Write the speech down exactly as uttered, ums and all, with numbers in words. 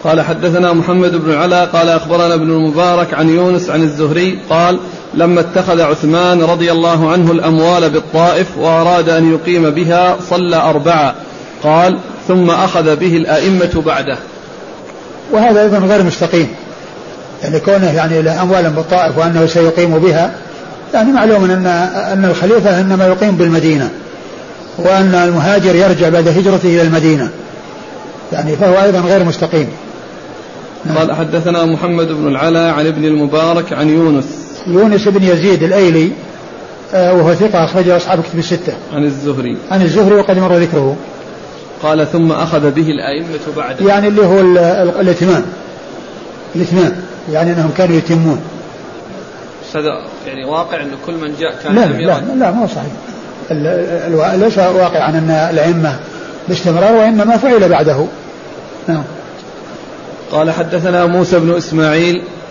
قال حدثنا محمد بن العلاء قال أخبرنا ابن المبارك عن يونس عن الزهري قال لما اتخذ عثمان رضي الله عنه الأموال بالطائف وأراد أن يقيم بها صلى أربعة قال ثم أخذ به الأئمة بعده. وهذا أيضا غير مستقيم، يعني كونه يعني له أموالا بالطائف وأنه سيقيم بها، يعني معلوم أن أن الخليفة إنما يقيم بالمدينة، وأن المهاجر يرجع بعد هجرته إلى المدينة، يعني فهو أيضا غير مستقيم. قال حدثنا محمد بن العلاء عن ابن المبارك عن يونس يونس بن يزيد الأيلي وهو ثقة أخرجه أصحاب كتب الستة. عن الزهري عن الزهري وقد مر ذكره. قال ثم أخذ به الأئمة بعده، يعني اللي هو الاتمام الاتمام يعني أنهم كانوا يتمون. هذا يعني واقع أن كل من جاء كان لا لا, لا لا ما هو صحيح، ليس واقع أن الأئمة باستمرار، وإنما فعل بعده. نعم. قال حدثنا موسى بن إسماعيل